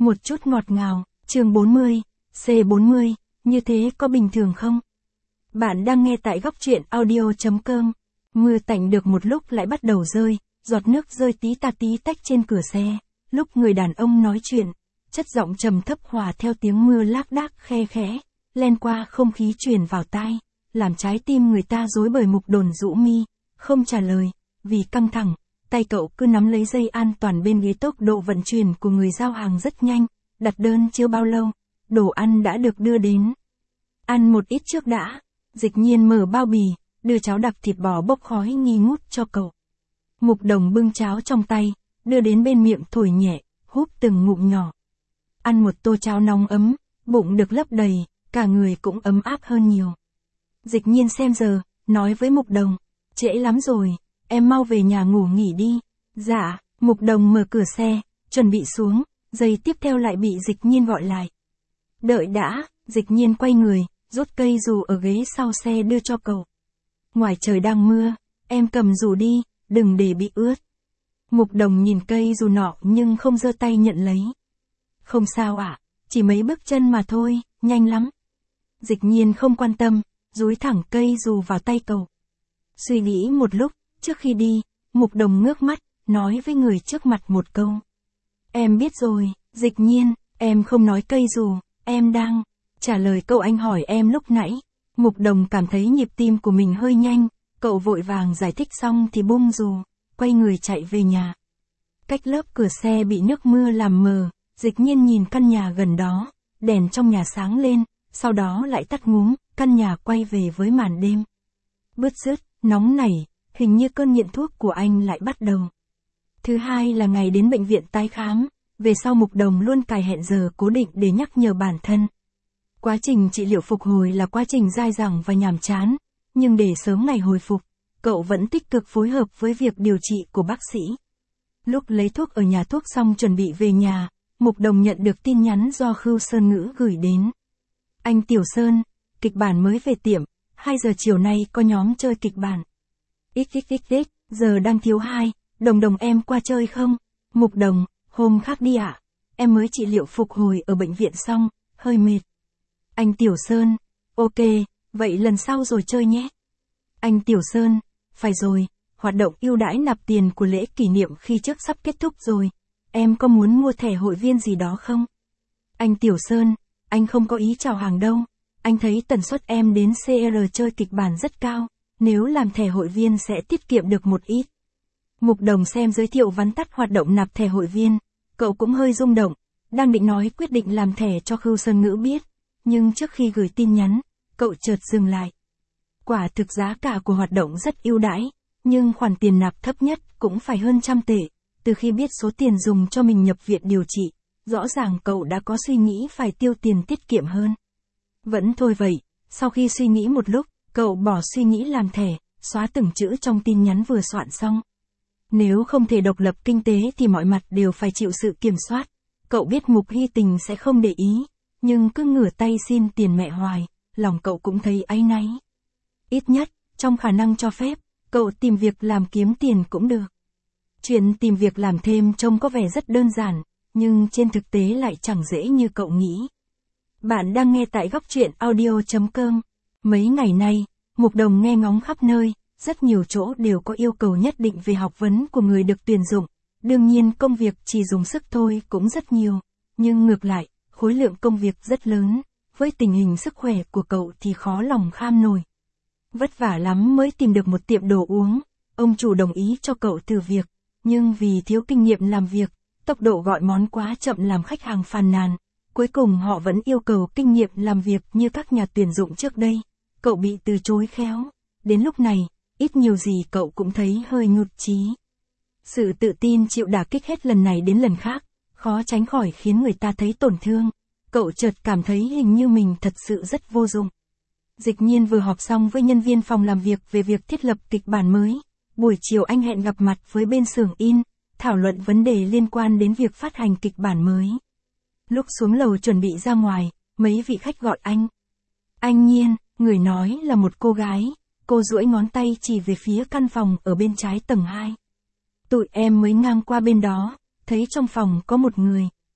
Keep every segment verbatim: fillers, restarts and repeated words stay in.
Một chút ngọt ngào, chương bốn mươi, C bốn mươi, như thế có bình thường không? Bạn đang nghe tại góc truyện audio.com. Mưa tạnh được một lúc lại bắt đầu rơi, giọt nước rơi tí tà tí tách trên cửa xe. Lúc người đàn ông nói chuyện, chất giọng trầm thấp hòa theo tiếng mưa lác đác khe khẽ, len qua không khí truyền vào tai, làm trái tim người ta rối bời. Mục Đồn rũ mi, không trả lời, vì căng thẳng, tay cậu cứ nắm lấy dây an toàn bên ghế. Tốc độ vận chuyển của người giao hàng rất nhanh, đặt đơn chưa bao lâu, đồ ăn đã được đưa đến. Ăn một ít trước đã. Dịch Nhiên mở bao bì, đưa cháo đặc thịt bò bốc khói nghi ngút cho cậu. Mục Đồng bưng cháo trong tay, đưa đến bên miệng thổi nhẹ, húp từng ngụm nhỏ. Ăn một tô cháo nóng ấm, bụng được lấp đầy, cả người cũng ấm áp hơn nhiều. Dịch Nhiên xem giờ, nói với Mục Đồng, trễ lắm rồi, em mau về nhà ngủ nghỉ đi. Dạ, Mục Đồng mở cửa xe, chuẩn bị xuống, giây tiếp theo lại bị Dịch Nhiên gọi lại. Đợi đã, Dịch Nhiên quay người, rút cây dù ở ghế sau xe đưa cho cậu. Ngoài trời đang mưa, em cầm dù đi, đừng để bị ướt. Mục Đồng nhìn cây dù nọ nhưng không giơ tay nhận lấy. Không sao ạ, à, chỉ mấy bước chân mà thôi, nhanh lắm. Dịch Nhiên không quan tâm, dúi thẳng cây dù vào tay cậu. Suy nghĩ một lúc, trước khi đi, Mục Đồng ngước mắt, nói với người trước mặt một câu. Em biết rồi, Dịch Nhiên, em không nói cây dù, em đang trả lời câu anh hỏi em lúc nãy. Mục Đồng cảm thấy nhịp tim của mình hơi nhanh, cậu vội vàng giải thích xong thì buông dù, quay người chạy về nhà. Cách lớp cửa xe bị nước mưa làm mờ, Dịch Nhiên nhìn căn nhà gần đó, đèn trong nhà sáng lên, sau đó lại tắt ngúm, căn nhà quay về với màn đêm. Bứt rứt, nóng nảy, hình như cơn nghiện thuốc của anh lại bắt đầu. Thứ hai là ngày đến bệnh viện tái khám, về sau Mục Đồng luôn cài hẹn giờ cố định để nhắc nhở bản thân. Quá trình trị liệu phục hồi là quá trình dai dẳng và nhàm chán, nhưng để sớm ngày hồi phục, cậu vẫn tích cực phối hợp với việc điều trị của bác sĩ. Lúc lấy thuốc ở nhà thuốc xong chuẩn bị về nhà, Mục Đồng nhận được tin nhắn do Khưu Sơn Ngữ gửi đến. Anh Tiểu Sơn, kịch bản mới về tiệm, hai giờ chiều nay có nhóm chơi kịch bản. xxxx, giờ đang thiếu hai, Đồng Đồng em qua chơi không? Mục Đồng, hôm khác đi ạ. À? Em mới trị liệu phục hồi ở bệnh viện xong, hơi mệt. Anh Tiểu Sơn, ok, vậy lần sau rồi chơi nhé. Anh Tiểu Sơn, phải rồi, hoạt động ưu đãi nạp tiền của lễ kỷ niệm khi trước sắp kết thúc rồi. Em có muốn mua thẻ hội viên gì đó không? Anh Tiểu Sơn, anh không có ý chào hàng đâu. Anh thấy tần suất em đến xê rờ chơi kịch bản rất cao, nếu làm thẻ hội viên sẽ tiết kiệm được một ít. Mục Đồng xem giới thiệu vắn tắt hoạt động nạp thẻ hội viên, cậu cũng hơi rung động, đang định nói quyết định làm thẻ cho Khưu Sơn Ngữ biết, nhưng trước khi gửi tin nhắn, cậu chợt dừng lại. Quả thực giá cả của hoạt động rất ưu đãi, nhưng khoản tiền nạp thấp nhất cũng phải hơn trăm tệ, từ khi biết số tiền dùng cho mình nhập viện điều trị, rõ ràng cậu đã có suy nghĩ phải tiêu tiền tiết kiệm hơn. Vẫn thôi vậy, sau khi suy nghĩ một lúc, cậu bỏ suy nghĩ làm thẻ, xóa từng chữ trong tin nhắn vừa soạn xong. Nếu không thể độc lập kinh tế thì mọi mặt đều phải chịu sự kiểm soát. Cậu biết Mục Hy Tình sẽ không để ý, nhưng cứ ngửa tay xin tiền mẹ hoài, lòng cậu cũng thấy áy náy. Ít nhất, trong khả năng cho phép, cậu tìm việc làm kiếm tiền cũng được. Chuyện tìm việc làm thêm trông có vẻ rất đơn giản, nhưng trên thực tế lại chẳng dễ như cậu nghĩ. Bạn đang nghe tại góc truyện audio.com. Mấy ngày nay, Mục Đồng nghe ngóng khắp nơi, rất nhiều chỗ đều có yêu cầu nhất định về học vấn của người được tuyển dụng. Đương nhiên công việc chỉ dùng sức thôi cũng rất nhiều, nhưng ngược lại, khối lượng công việc rất lớn, với tình hình sức khỏe của cậu thì khó lòng kham nổi. Vất vả lắm mới tìm được một tiệm đồ uống, ông chủ đồng ý cho cậu thử việc, nhưng vì thiếu kinh nghiệm làm việc, tốc độ gọi món quá chậm làm khách hàng phàn nàn, cuối cùng họ vẫn yêu cầu kinh nghiệm làm việc như các nhà tuyển dụng trước đây. Cậu bị từ chối khéo, đến lúc này, ít nhiều gì cậu cũng thấy hơi nhụt chí. Sự tự tin chịu đả kích hết lần này đến lần khác, khó tránh khỏi khiến người ta thấy tổn thương. Cậu chợt cảm thấy hình như mình thật sự rất vô dụng. Dịch Nhiên vừa họp xong với nhân viên phòng làm việc về việc thiết lập kịch bản mới. Buổi chiều anh hẹn gặp mặt với bên xưởng in, thảo luận vấn đề liên quan đến việc phát hành kịch bản mới. Lúc xuống lầu chuẩn bị ra ngoài, mấy vị khách gọi anh. Anh Nhiên, người nói là một cô gái, cô duỗi ngón tay chỉ về phía căn phòng ở bên trái tầng hai. Tụi em mới ngang qua bên đó, thấy trong phòng có một người.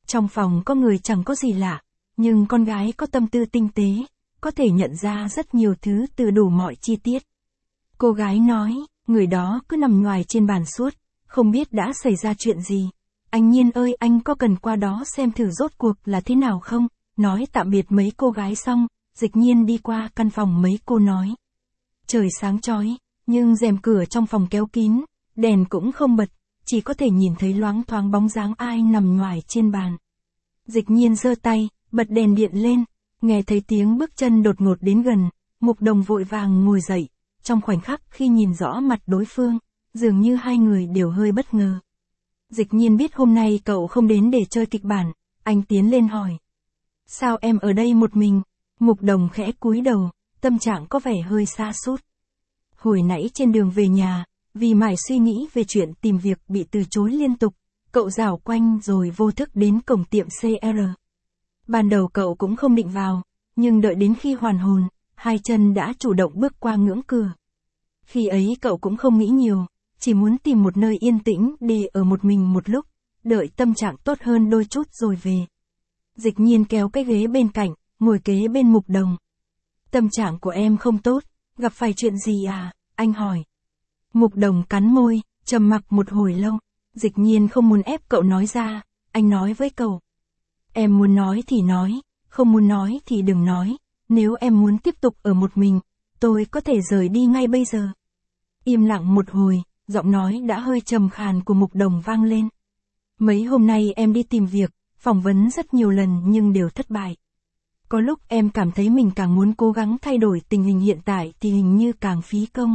Trong phòng có người chẳng có gì lạ, nhưng con gái có tâm tư tinh tế, có thể nhận ra rất nhiều thứ từ đủ mọi chi tiết. Cô gái nói, người đó cứ nằm nhoài trên bàn suốt, không biết đã xảy ra chuyện gì. Anh Nhiên ơi, anh có cần qua đó xem thử rốt cuộc là thế nào không? Nói tạm biệt mấy cô gái xong, Dịch Nhiên đi qua căn phòng mấy cô nói. Trời sáng chói, nhưng rèm cửa trong phòng kéo kín, đèn cũng không bật, chỉ có thể nhìn thấy loáng thoáng bóng dáng ai nằm nhoài trên bàn. Dịch Nhiên giơ tay, bật đèn điện lên, nghe thấy tiếng bước chân đột ngột đến gần, Mục Đồng vội vàng ngồi dậy, trong khoảnh khắc khi nhìn rõ mặt đối phương, dường như hai người đều hơi bất ngờ. Dịch Nhiên biết hôm nay cậu không đến để chơi kịch bản, anh tiến lên hỏi. Sao em ở đây một mình? Mục Đồng khẽ cúi đầu, tâm trạng có vẻ hơi sa sút. Hồi nãy trên đường về nhà, vì mải suy nghĩ về chuyện tìm việc bị từ chối liên tục, cậu rảo quanh rồi vô thức đến cổng tiệm xê rờ. Ban đầu cậu cũng không định vào, nhưng đợi đến khi hoàn hồn, hai chân đã chủ động bước qua ngưỡng cửa. Khi ấy cậu cũng không nghĩ nhiều, chỉ muốn tìm một nơi yên tĩnh để ở một mình một lúc, đợi tâm trạng tốt hơn đôi chút rồi về. Dịch Nhiên kéo cái ghế bên cạnh, ngồi kế bên Mục Đồng. Tâm trạng của em không tốt, gặp phải chuyện gì à? Anh hỏi. Mục Đồng cắn môi, trầm mặc một hồi lâu. Dịch Nhiên không muốn ép cậu nói ra, anh nói với cậu. Em muốn nói thì nói, không muốn nói thì đừng nói, nếu em muốn tiếp tục ở một mình, tôi có thể rời đi ngay bây giờ. Im lặng một hồi, giọng nói đã hơi trầm khàn của Mục Đồng vang lên. Mấy hôm nay em đi tìm việc, phỏng vấn rất nhiều lần nhưng đều thất bại. Có lúc em cảm thấy mình càng muốn cố gắng thay đổi tình hình hiện tại thì hình như càng phí công.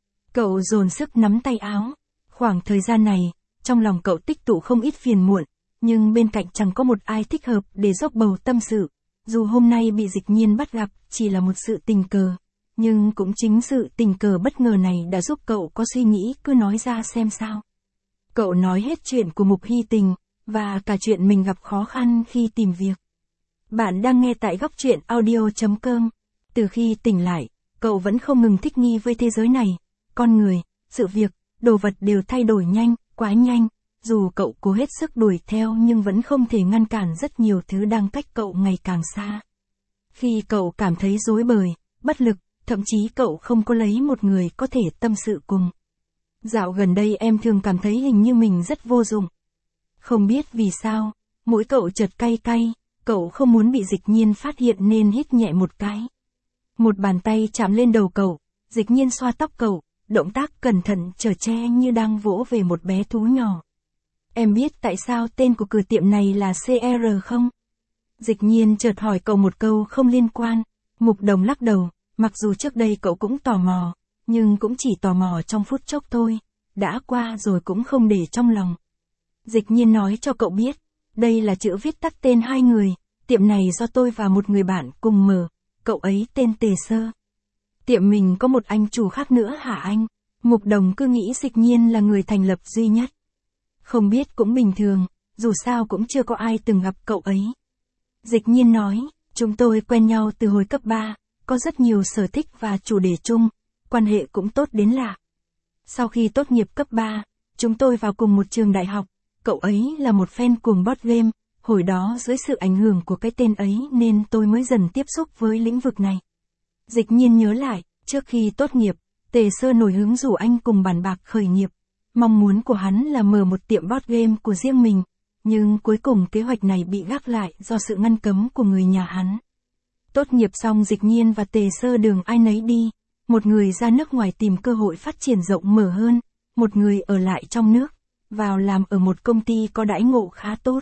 Cậu dồn sức nắm tay áo. Khoảng thời gian này, trong lòng cậu tích tụ không ít phiền muộn, nhưng bên cạnh chẳng có một ai thích hợp để dốc bầu tâm sự. Dù hôm nay bị Dịch Nhiên bắt gặp chỉ là một sự tình cờ, nhưng cũng chính sự tình cờ bất ngờ này đã giúp cậu có suy nghĩ, cứ nói ra xem sao. Cậu nói hết chuyện của Mục Hy Tình, và cả chuyện mình gặp khó khăn khi tìm việc. Bạn đang nghe tại góc truyện audio chấm com. Từ khi tỉnh lại, cậu vẫn không ngừng thích nghi với thế giới này. Con người, sự việc, đồ vật đều thay đổi nhanh, quá nhanh. Dù cậu cố hết sức đuổi theo nhưng vẫn không thể ngăn cản rất nhiều thứ đang cách cậu ngày càng xa. Khi cậu cảm thấy rối bời, bất lực, thậm chí cậu không có lấy một người có thể tâm sự cùng. Dạo gần đây em thường cảm thấy hình như mình rất vô dụng. Không biết vì sao, mũi cậu chợt cay cay, cậu không muốn bị Dịch Nhiên phát hiện nên hít nhẹ một cái. Một bàn tay chạm lên đầu cậu, Dịch Nhiên xoa tóc cậu, động tác cẩn thận chở che như đang vỗ về một bé thú nhỏ. Em biết tại sao tên của cửa tiệm này là xê rờ không? Dịch Nhiên chợt hỏi cậu một câu không liên quan. Mục Đồng lắc đầu, mặc dù trước đây cậu cũng tò mò, nhưng cũng chỉ tò mò trong phút chốc thôi, đã qua rồi cũng không để trong lòng. Dịch Nhiên nói cho cậu biết, đây là chữ viết tắt tên hai người, tiệm này do tôi và một người bạn cùng mở, cậu ấy tên Tề Sơ. Tiệm mình có một anh chủ khác nữa hả anh? Mục Đồng cứ nghĩ Dịch Nhiên là người thành lập duy nhất. Không biết cũng bình thường, dù sao cũng chưa có ai từng gặp cậu ấy. Dịch Nhiên nói, chúng tôi quen nhau từ hồi cấp ba, có rất nhiều sở thích và chủ đề chung, quan hệ cũng tốt đến lạ. Sau khi tốt nghiệp cấp ba, chúng tôi vào cùng một trường đại học, cậu ấy là một fan cuồng board game, hồi đó dưới sự ảnh hưởng của cái tên ấy nên tôi mới dần tiếp xúc với lĩnh vực này. Dịch Nhiên nhớ lại, trước khi tốt nghiệp, Tề Sơ nổi hứng rủ anh cùng bàn bạc khởi nghiệp. Mong muốn của hắn là mở một tiệm board game của riêng mình, nhưng cuối cùng kế hoạch này bị gác lại do sự ngăn cấm của người nhà hắn. Tốt nghiệp xong Dịch Nhiên và Tề Sơ đường ai nấy đi, một người ra nước ngoài tìm cơ hội phát triển rộng mở hơn, một người ở lại trong nước, vào làm ở một công ty có đãi ngộ khá tốt.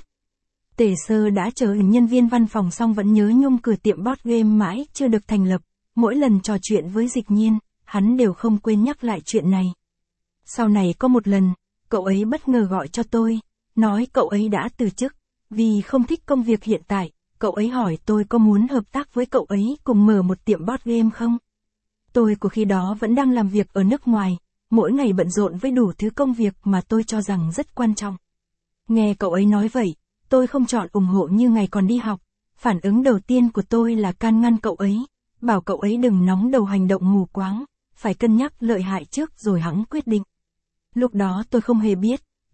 Tề Sơ đã trở thành nhân viên văn phòng xong vẫn nhớ nhung cửa tiệm board game mãi chưa được thành lập, mỗi lần trò chuyện với Dịch Nhiên, hắn đều không quên nhắc lại chuyện này. Sau này có một lần, cậu ấy bất ngờ gọi cho tôi, nói cậu ấy đã từ chức, vì không thích công việc hiện tại, cậu ấy hỏi tôi có muốn hợp tác với cậu ấy cùng mở một tiệm board game không? Tôi của khi đó vẫn đang làm việc ở nước ngoài, mỗi ngày bận rộn với đủ thứ công việc mà tôi cho rằng rất quan trọng. Nghe cậu ấy nói vậy, tôi không chọn ủng hộ như ngày còn đi học, phản ứng đầu tiên của tôi là can ngăn cậu ấy, bảo cậu ấy đừng nóng đầu hành động mù quáng, phải cân nhắc lợi hại trước rồi hẵng quyết định. Lúc đó tôi không hề biết,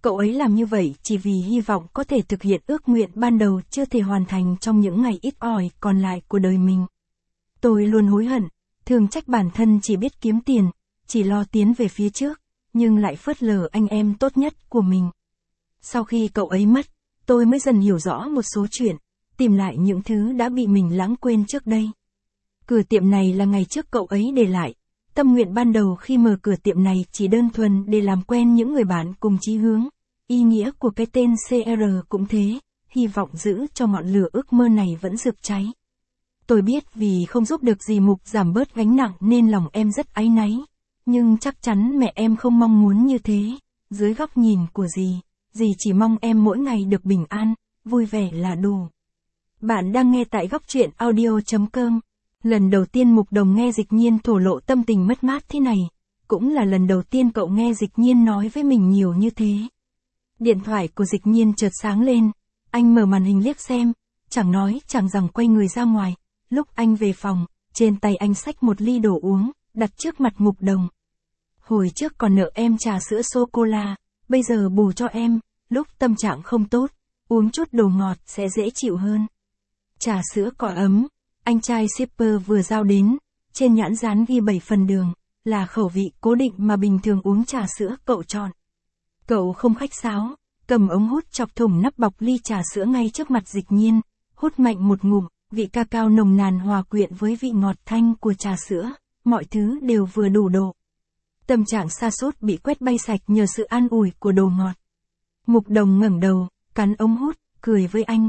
Cậu ấy làm như vậy chỉ vì hy vọng có thể thực hiện ước nguyện ban đầu chưa thể hoàn thành trong những ngày ít ỏi còn lại của đời mình. Tôi luôn hối hận, thường trách bản thân chỉ biết kiếm tiền, chỉ lo tiến về phía trước, nhưng lại phớt lờ anh em tốt nhất của mình. Sau khi cậu ấy mất, tôi mới dần hiểu rõ một số chuyện, tìm lại những thứ đã bị mình lãng quên trước đây. Cửa tiệm này là ngày trước cậu ấy để lại. Tâm nguyện ban đầu khi mở cửa tiệm này chỉ đơn thuần để làm quen những người bạn cùng chí hướng. Ý nghĩa của cái tên xê rờ cũng thế, hy vọng giữ cho ngọn lửa ước mơ này vẫn rực cháy. Tôi biết vì không giúp được dì Mục giảm bớt gánh nặng nên lòng em rất áy náy. Nhưng chắc chắn mẹ em không mong muốn như thế. Dưới góc nhìn của dì, dì chỉ mong em mỗi ngày được bình an, vui vẻ là đủ. Bạn đang nghe tại góc truyện audio chấm com. Lần đầu tiên Mục Đồng nghe Dịch Nhiên thổ lộ tâm tình mất mát thế này. Cũng là lần đầu tiên cậu nghe Dịch Nhiên nói với mình nhiều như thế. Điện thoại của Dịch Nhiên chợt sáng lên. Anh mở màn hình liếc xem, chẳng nói chẳng rằng quay người ra ngoài. Lúc anh về phòng, trên tay anh xách một ly đồ uống, đặt trước mặt Mục Đồng. Hồi trước còn nợ em trà sữa sô-cô-la, bây giờ bù cho em, lúc tâm trạng không tốt, uống chút đồ ngọt sẽ dễ chịu hơn. Trà sữa cỏ ấm, anh trai shipper vừa giao đến, trên nhãn dán ghi bảy phần đường, là khẩu vị cố định mà bình thường uống trà sữa cậu chọn. Cậu không khách sáo, cầm ống hút chọc thủng nắp bọc ly trà sữa ngay trước mặt Dịch Nhiên, hút mạnh một ngụm, vị cacao nồng nàn hòa quyện với vị ngọt thanh của trà sữa, mọi thứ đều vừa đủ độ. Tâm trạng sa sút bị quét bay sạch nhờ sự an ủi của đồ ngọt. Mục Đồng ngẩng đầu, cắn ống hút, cười với anh.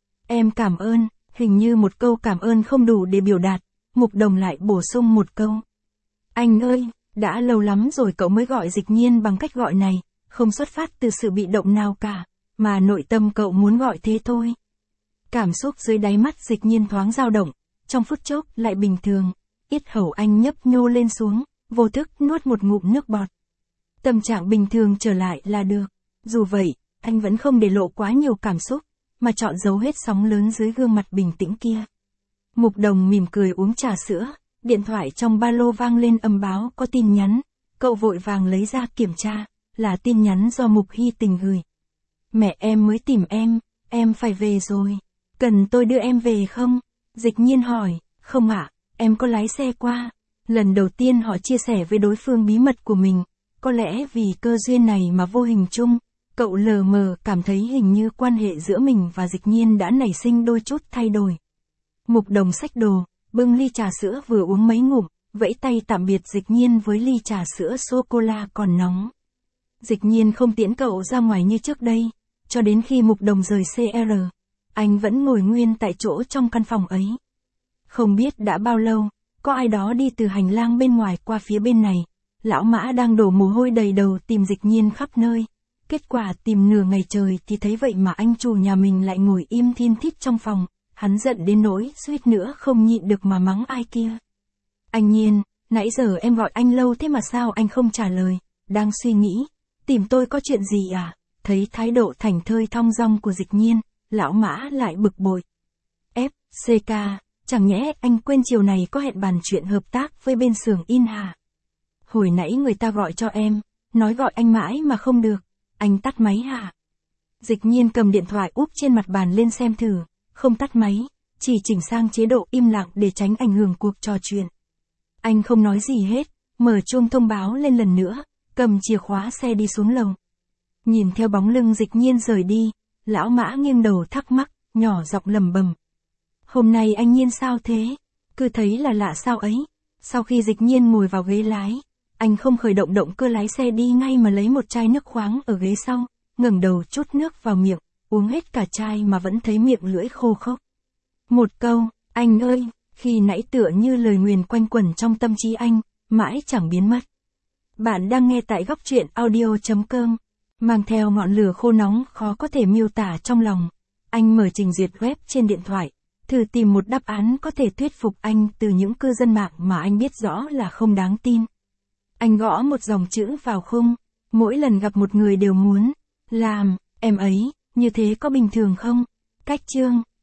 Em cảm ơn, hình như một câu cảm ơn không đủ để biểu đạt, Mục Đồng lại bổ sung một câu. Anh ơi, đã lâu lắm rồi cậu mới gọi Dịch Nhiên bằng cách gọi này, không xuất phát từ sự bị động nào cả, mà nội tâm cậu muốn gọi thế thôi. Cảm xúc dưới đáy mắt Dịch Nhiên thoáng dao động, trong phút chốc lại bình thường, yết hầu anh nhấp nhô lên xuống, vô thức nuốt một ngụm nước bọt. Tâm trạng bình thường trở lại là được. Dù vậy, anh vẫn không để lộ quá nhiều cảm xúc, mà chọn giấu hết sóng lớn dưới gương mặt bình tĩnh kia. Mục Đồng mỉm cười uống trà sữa, điện thoại trong ba lô vang lên âm báo có tin nhắn, cậu vội vàng lấy ra kiểm tra, là tin nhắn do Mục Hy Tình gửi. Mẹ em mới tìm em, em phải về rồi, cần tôi đưa em về không? Dịch Nhiên hỏi, không ạ, em có lái xe qua. Lần đầu tiên họ chia sẻ với đối phương bí mật của mình, có lẽ vì cơ duyên này mà vô hình chung, cậu lờ mờ cảm thấy hình như quan hệ giữa mình và Dịch Nhiên đã nảy sinh đôi chút thay đổi. Mục Đồng xách đồ, bưng ly trà sữa vừa uống mấy ngụm, vẫy tay tạm biệt Dịch Nhiên với ly trà sữa sô-cô-la còn nóng. Dịch Nhiên không tiễn cậu ra ngoài như trước đây, cho đến khi Mục Đồng rời xê rờ, anh vẫn ngồi nguyên tại chỗ trong căn phòng ấy. Không biết đã bao lâu, có ai đó đi từ hành lang bên ngoài qua phía bên này, lão Mã đang đổ mồ hôi đầy đầu tìm Dịch Nhiên khắp nơi. Kết quả tìm nửa ngày trời thì thấy vậy mà anh chủ nhà mình lại ngồi im thin thít trong phòng, hắn giận đến nỗi suýt nữa không nhịn được mà mắng ai kia. Anh Nhiên, nãy giờ em gọi anh lâu thế mà sao anh không trả lời, đang suy nghĩ, tìm tôi có chuyện gì à? Thấy thái độ thảnh thơi thong dong của Dịch Nhiên, lão Mã lại bực bội. ép xê ca, chẳng nhẽ anh quên chiều này có hẹn bàn chuyện hợp tác với bên xưởng in hả? Hồi nãy người ta gọi cho em, nói gọi anh mãi mà không được, anh tắt máy hả? Dịch Nhiên cầm điện thoại úp trên mặt bàn lên xem thử, không tắt máy, chỉ chỉnh sang chế độ im lặng để tránh ảnh hưởng cuộc trò chuyện. Anh không nói gì hết, mở chuông thông báo lên lần nữa, cầm chìa khóa xe đi xuống lầu. Nhìn theo bóng lưng Dịch Nhiên rời đi, lão Mã nghiêng đầu thắc mắc, nhỏ giọng lẩm bẩm. Hôm nay anh Nhiên sao thế? Cứ thấy là lạ sao ấy. Sau khi Dịch Nhiên ngồi vào ghế lái, anh không khởi động động cơ lái xe đi ngay mà lấy một chai nước khoáng ở ghế sau, ngẩng đầu trút nước vào miệng, uống hết cả chai mà vẫn thấy miệng lưỡi khô khốc. Một câu, anh ơi, khi nãy tựa như lời nguyền quanh quẩn trong tâm trí anh, mãi chẳng biến mất. Bạn đang nghe tại góc truyện audio chấm com, mang theo ngọn lửa khô nóng khó có thể miêu tả trong lòng. Anh mở trình duyệt web trên điện thoại, thử tìm một đáp án có thể thuyết phục anh từ những cư dân mạng mà anh biết rõ là không đáng tin. Anh gõ một dòng chữ vào khung, mỗi lần gặp một người đều muốn làm em ấy, như thế có bình thường không? Cách chương